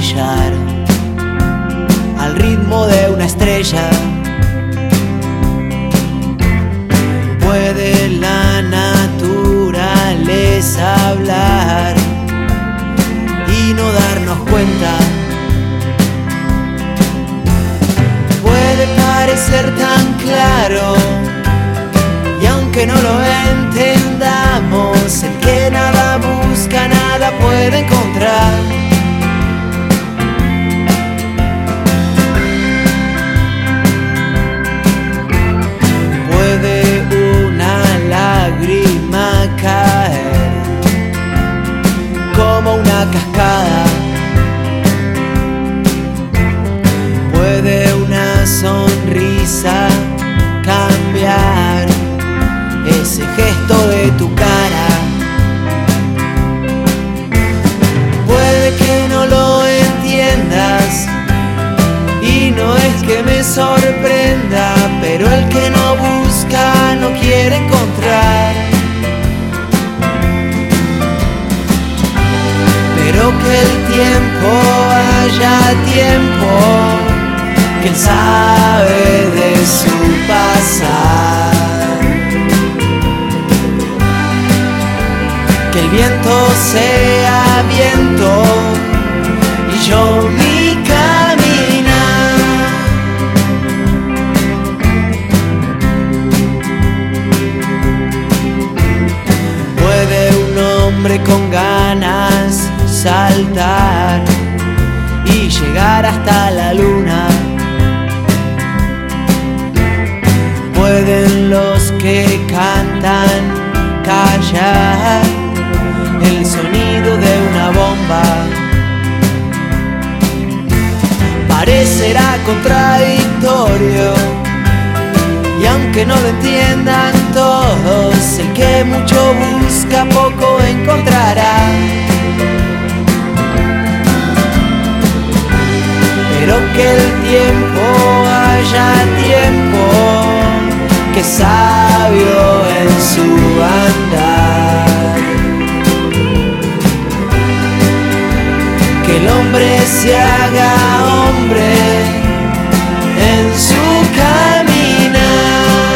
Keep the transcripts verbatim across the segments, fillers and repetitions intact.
brillar al ritmo de una estrella. Puede la naturaleza hablar y no darnos cuenta. Puede parecer tan claro y aunque no lo entendamos, el que nada busca nada puede encontrar. Puede una lágrima caer como una cascada. Puede una sonrisa cambiar ese gesto de tu cara. Puede que no lo entiendas y no es que me sorprenda, pero el que no busca no quiere encontrar. Pero que el tiempo haya tiempo, que él sabe de su pasar. Que el viento sea viento y yo mi caminar. Puede un hombre con ganas saltar y llegar hasta la luna. Pueden los que cantan callar el sonido de una bomba. Parecerá contradictorio y aunque no lo entiendan todos, el que mucho busca poco encontrará. Pero que el tiempo haya tiempo, que es sabio en su andar. Que el hombre se haga hombre en su caminar.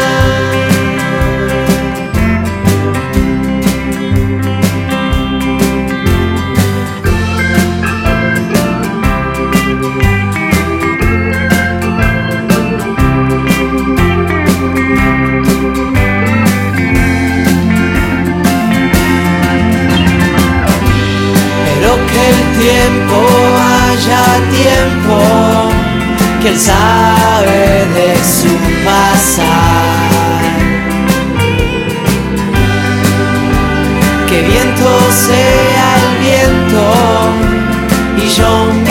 Tiempo haya tiempo, que él sabe de su pasar. Que viento sea el viento y yo